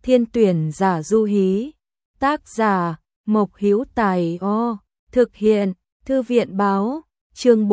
Thiên tuyển giả du hí. Tác giả Mộc Hữu Tài. Thực hiện Thư viện báo. Chương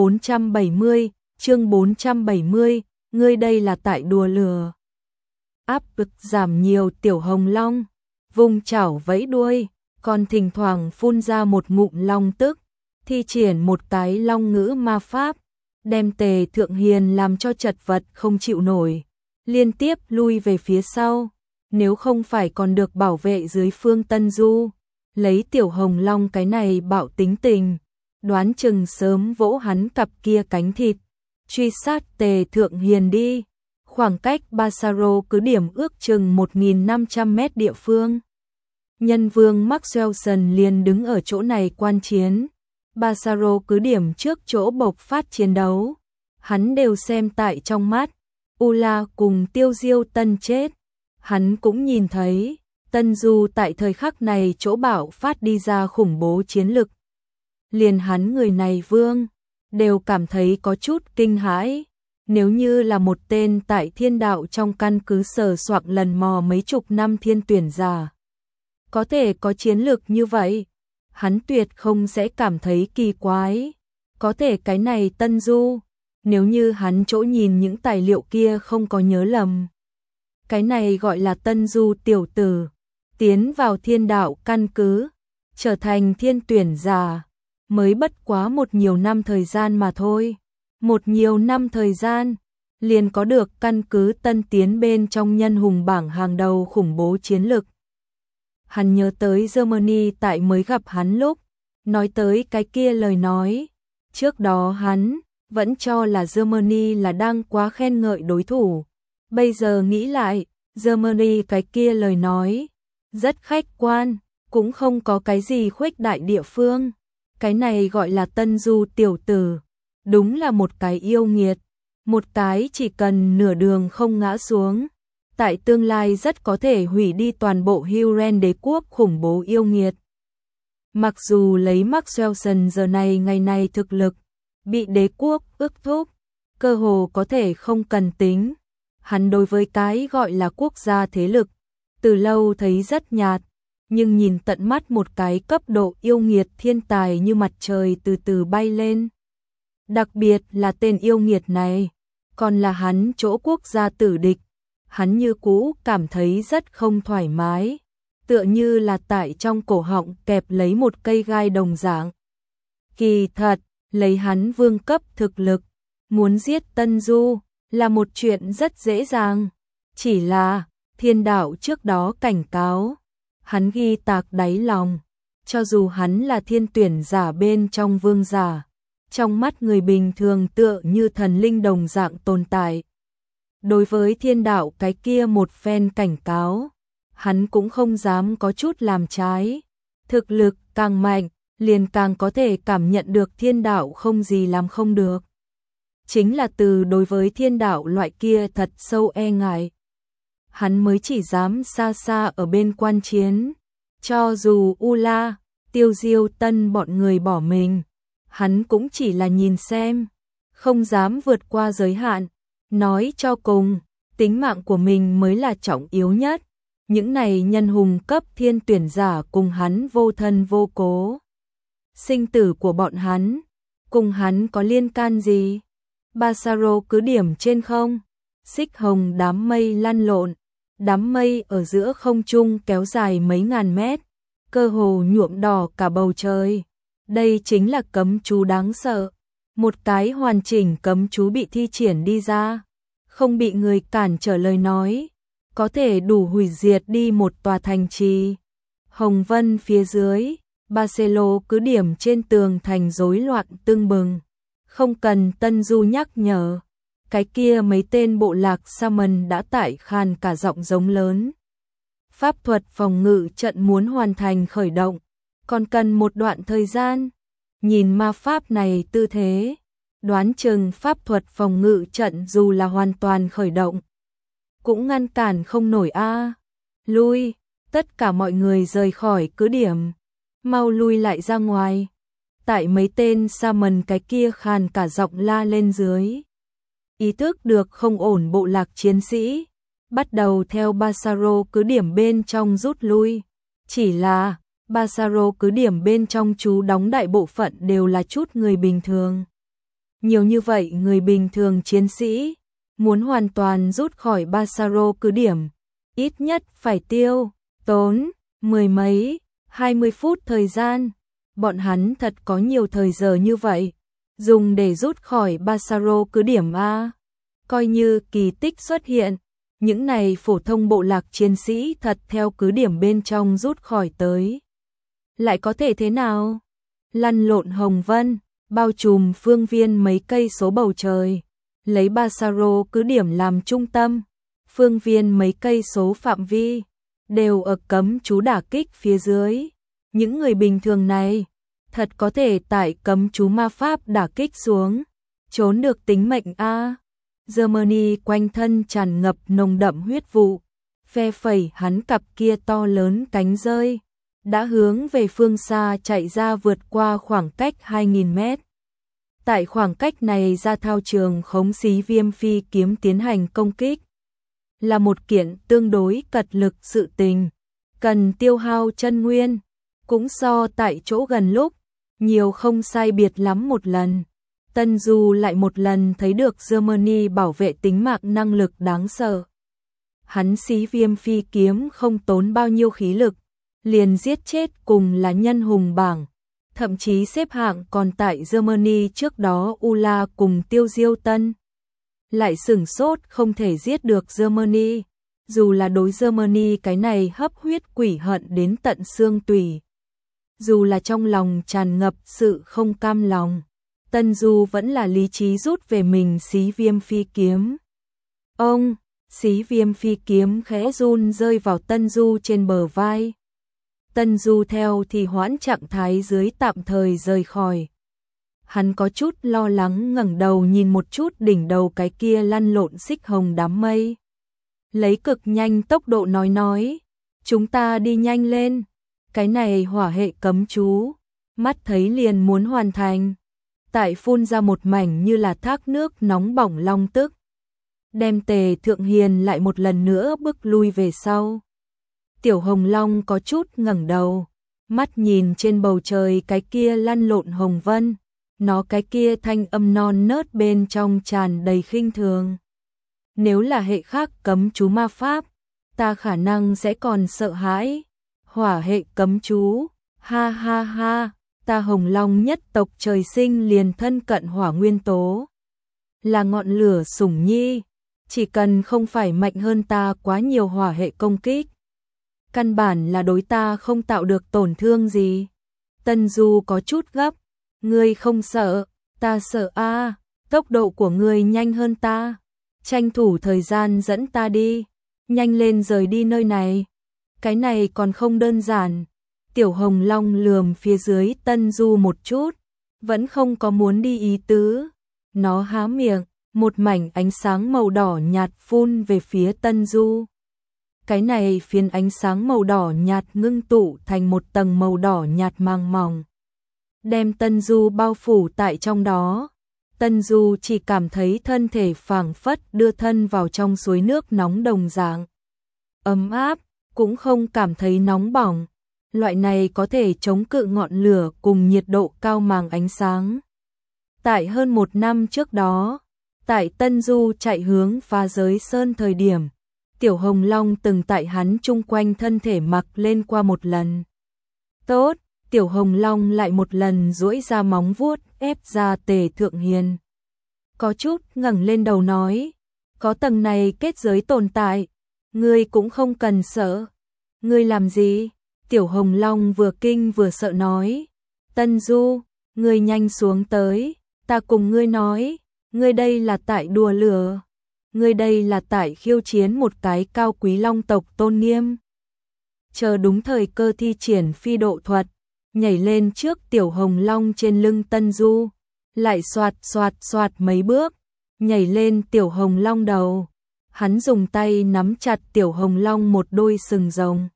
470, ngươi đây là tại đùa lừa. Áp lực giảm nhiều. Tiểu Hồng Long vùng chảo vẫy đuôi, còn thỉnh thoảng phun ra một ngụm long tức, thi triển một cái long ngữ ma pháp, đem Tề Thượng Hiền làm cho chật vật không chịu nổi, liên tiếp lui về phía sau, nếu không phải còn được bảo vệ dưới Phương Tân Du, lấy Tiểu Hồng Long cái này bạo tính tình, đoán chừng sớm vỗ hắn cặp kia cánh thịt, truy sát Tề Thượng Hiền đi. Khoảng cách Basaro cứ điểm ước chừng 1.500 mét địa phương. Nhân vương Maxwellson liền đứng ở chỗ này quan chiến. Basaro cứ điểm trước chỗ bộc phát chiến đấu. Hắn đều xem tại trong mắt. Ula cùng Tiêu Diêu Tân chết. Hắn cũng nhìn thấy. Tân Du tại thời khắc này chỗ bạo phát đi ra khủng bố chiến lực. Liền hắn người này vương. Đều cảm thấy có chút kinh hãi. Nếu như là một tên tại thiên đạo trong căn cứ sờ soạng lần mò mấy chục năm thiên tuyển giả, có thể có chiến lược như vậy, hắn tuyệt không sẽ cảm thấy kỳ quái. Có thể cái này Tân Du, nếu như hắn chỗ nhìn những tài liệu kia không có nhớ lầm, cái này gọi là Tân Du tiểu tử, tiến vào thiên đạo căn cứ, trở thành thiên tuyển giả, mới bất quá một nhiều năm thời gian mà thôi. Một nhiều năm thời gian, liền có được căn cứ tân tiến bên trong nhân hùng bảng hàng đầu khủng bố chiến lực. Hắn nhớ tới Germany tại mới gặp hắn lúc, nói tới cái kia lời nói. Trước đó hắn vẫn cho là Germany là đang quá khen ngợi đối thủ. Bây giờ nghĩ lại, Germany cái kia lời nói, rất khách quan, cũng không có cái gì khuếch đại địa phương. Cái này gọi là Tân Du tiểu tử. Đúng là một cái yêu nghiệt, một cái chỉ cần nửa đường không ngã xuống, tại tương lai rất có thể hủy đi toàn bộ Huron đế quốc khủng bố yêu nghiệt. Mặc dù lấy Maxwellson giờ này ngày này thực lực, bị đế quốc ức thúc, cơ hồ có thể không cần tính. Hắn đối với cái gọi là quốc gia thế lực, từ lâu thấy rất nhạt, nhưng nhìn tận mắt một cái cấp độ yêu nghiệt thiên tài như mặt trời từ từ bay lên. Đặc biệt là tên yêu nghiệt này, còn là hắn chỗ quốc gia tử địch, hắn như cũ cảm thấy rất không thoải mái, tựa như là tại trong cổ họng kẹp lấy một cây gai đồng dạng. Kỳ thật, lấy hắn vương cấp thực lực, muốn giết Tân Du là một chuyện rất dễ dàng, chỉ là thiên đạo trước đó cảnh cáo, hắn ghi tạc đáy lòng, cho dù hắn là thiên tuyển giả bên trong vương giả. Trong mắt người bình thường tựa như thần linh đồng dạng tồn tại. Đối với thiên đạo cái kia một phen cảnh cáo, hắn cũng không dám có chút làm trái. Thực lực càng mạnh, liền càng có thể cảm nhận được thiên đạo không gì làm không được. Chính là từ đối với thiên đạo loại kia thật sâu e ngại. Hắn mới chỉ dám xa xa ở bên quan chiến. Cho dù Ula, Tiêu Diêu Tân bọn người bỏ mình, hắn cũng chỉ là nhìn xem, không dám vượt qua giới hạn. Nói cho cùng, tính mạng của mình mới là trọng yếu nhất. Những này nhân hùng cấp thiên tuyển giả cùng hắn vô thân vô cố. Sinh tử của bọn hắn, cùng hắn có liên can gì? Basaro cứ điểm trên không, xích hồng đám mây lăn lộn, đám mây ở giữa không trung kéo dài mấy ngàn mét, cơ hồ nhuộm đỏ cả bầu trời. Đây chính là cấm chú đáng sợ. Một cái hoàn chỉnh cấm chú bị thi triển đi ra, không bị người cản trở lời nói, có thể đủ hủy diệt đi một tòa thành trì. Hồng Vân phía dưới, Barcelo cứ điểm trên tường thành rối loạn tưng bừng. Không cần Tân Du nhắc nhở, cái kia mấy tên bộ lạc Saman đã tải khan cả giọng giống lớn. Pháp thuật phòng ngự trận muốn hoàn thành khởi động, còn cần một đoạn thời gian. Nhìn ma pháp này tư thế, đoán chừng pháp thuật phòng ngự trận dù là hoàn toàn khởi động, cũng ngăn cản không nổi a. Lui, tất cả mọi người rời khỏi cứ điểm, mau lui lại ra ngoài. Tại mấy tên Saman cái kia khàn cả giọng la lên dưới. Ý thức được không ổn bộ lạc chiến sĩ, bắt đầu theo Basaro cứ điểm bên trong rút lui. Chỉ là Basaro cứ điểm bên trong trú đóng đại bộ phận đều là chút người bình thường. Nhiều như vậy người bình thường chiến sĩ, muốn hoàn toàn rút khỏi Basaro cứ điểm, ít nhất phải tốn mười mấy, 20 phút thời gian. Bọn hắn thật có nhiều thời giờ như vậy, dùng để rút khỏi Basaro cứ điểm A. Coi như kỳ tích xuất hiện, những này phổ thông bộ lạc chiến sĩ thật theo cứ điểm bên trong rút khỏi tới. Lại có thể thế nào? Lăn lộn hồng vân, bao trùm phương viên mấy cây số bầu trời, lấy Basaro cứ điểm làm trung tâm, phương viên mấy cây số phạm vi, đều ở cấm chú đả kích phía dưới. Những người bình thường này, thật có thể tại cấm chú ma pháp đả kích xuống, trốn được tính mệnh a. Germany quanh thân tràn ngập nồng đậm huyết vụ, phe phẩy hắn cặp kia to lớn cánh rơi, đã hướng về phương xa chạy ra vượt qua khoảng cách 2.000 mét. Tại khoảng cách này ra thao trường khống xí viêm phi kiếm tiến hành công kích, là một kiện tương đối cật lực sự tình, cần tiêu hao chân nguyên, cũng so tại chỗ gần lúc, nhiều không sai biệt lắm một lần. Tân Du lại một lần thấy được Germany bảo vệ tính mạng năng lực đáng sợ. Hắn xí viêm phi kiếm không tốn bao nhiêu khí lực, liền giết chết cùng là nhân hùng bảng, thậm chí xếp hạng còn tại Germany trước đó Ula cùng Tiêu Diêu Tân. Lại sửng sốt không thể giết được Germany, dù là đối Germany cái này hấp huyết quỷ hận đến tận xương tủy. Dù là trong lòng tràn ngập sự không cam lòng, Tân Du vẫn là lý trí rút về mình xí viêm phi kiếm. Ông, xí viêm phi kiếm khẽ run rơi vào Tân Du trên bờ vai. Tân Du theo thì hoãn trạng thái dưới tạm thời rời khỏi. Hắn có chút lo lắng ngẩng đầu nhìn một chút đỉnh đầu cái kia lăn lộn xích hồng đám mây. Lấy cực nhanh tốc độ nói, chúng ta đi nhanh lên, cái này hỏa hệ cấm chú, mắt thấy liền muốn hoàn thành. Tại phun ra một mảnh như là thác nước nóng bỏng long tức, đem Tề Thượng Hiền lại một lần nữa bước lui về sau. Tiểu Hồng Long có chút ngẩng đầu, mắt nhìn trên bầu trời cái kia lăn lộn hồng vân, nó cái kia thanh âm non nớt bên trong tràn đầy khinh thường. Nếu là hệ khác cấm chú ma pháp, ta khả năng sẽ còn sợ hãi. Hỏa hệ cấm chú, ha ha ha, ta Hồng Long nhất tộc trời sinh liền thân cận hỏa nguyên tố, là ngọn lửa sủng nhi, chỉ cần không phải mạnh hơn ta quá nhiều hỏa hệ công kích, căn bản là đối ta không tạo được tổn thương gì. Tân Du có chút gấp, ngươi không sợ, ta sợ a, tốc độ của ngươi nhanh hơn ta, tranh thủ thời gian dẫn ta đi, nhanh lên rời đi nơi này. Cái này còn không đơn giản. Tiểu Hồng Long lườm phía dưới Tân Du một chút, vẫn không có muốn đi ý tứ. Nó há miệng, một mảnh ánh sáng màu đỏ nhạt phun về phía Tân Du. Cái này phiến ánh sáng màu đỏ nhạt ngưng tụ thành một tầng màu đỏ nhạt màng mỏng, đem Tân Du bao phủ tại trong đó. Tân Du chỉ cảm thấy thân thể phảng phất đưa thân vào trong suối nước nóng đồng dạng, ấm áp, cũng không cảm thấy nóng bỏng. Loại này có thể chống cự ngọn lửa cùng nhiệt độ cao màng ánh sáng. Tại hơn 1 năm trước đó, tại Tân Du chạy hướng Phá Giới Sơn thời điểm, Tiểu Hồng Long từng tại hắn chung quanh thân thể mặc lên qua một lần. Tốt, Tiểu Hồng Long lại một lần duỗi ra móng vuốt ép ra Tề Thượng Hiền. Có chút ngẩng lên đầu nói, có tầng này kết giới tồn tại, ngươi cũng không cần sợ. Ngươi làm gì? Tiểu Hồng Long vừa kinh vừa sợ nói, Tân Du, ngươi nhanh xuống tới, ta cùng ngươi nói, ngươi đây là tại đùa lửa, ngươi đây là tại khiêu chiến một cái cao quý long tộc tôn nghiêm. Chờ đúng thời cơ thi triển phi độ thuật, nhảy lên trước Tiểu Hồng Long trên lưng Tân Du, lại xoạt xoạt xoạt mấy bước, nhảy lên Tiểu Hồng Long đầu. Hắn dùng tay nắm chặt Tiểu Hồng Long một đôi sừng rồng,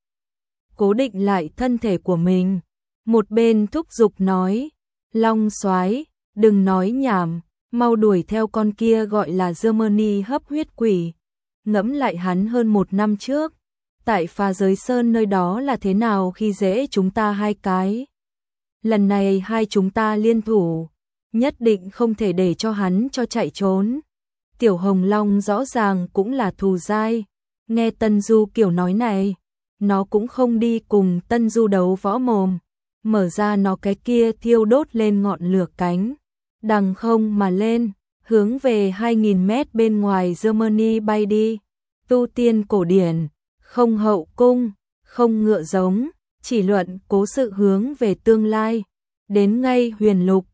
cố định lại thân thể của mình, một bên thúc giục nói, Long soái, đừng nói nhảm, mau đuổi theo con kia gọi là Germany hấp huyết quỷ, ngẫm lại hắn hơn 1 năm trước, tại Phá Giới Sơn nơi đó là thế nào khi dễ chúng ta 2 cái. Lần này hai chúng ta liên thủ, nhất định không thể để cho hắn cho chạy trốn. Tiểu Hồng Long rõ ràng cũng là thù dai, nghe Tân Du kiểu nói này, nó cũng không đi cùng Tân Du đấu võ mồm, mở ra nó cái kia thiêu đốt lên ngọn lửa cánh, đằng không mà lên, hướng về 2000 mét bên ngoài Germany bay đi. Tu tiên cổ điển, không hậu cung, không ngựa giống, chỉ luận cố sự hướng về tương lai, đến ngay huyền lục,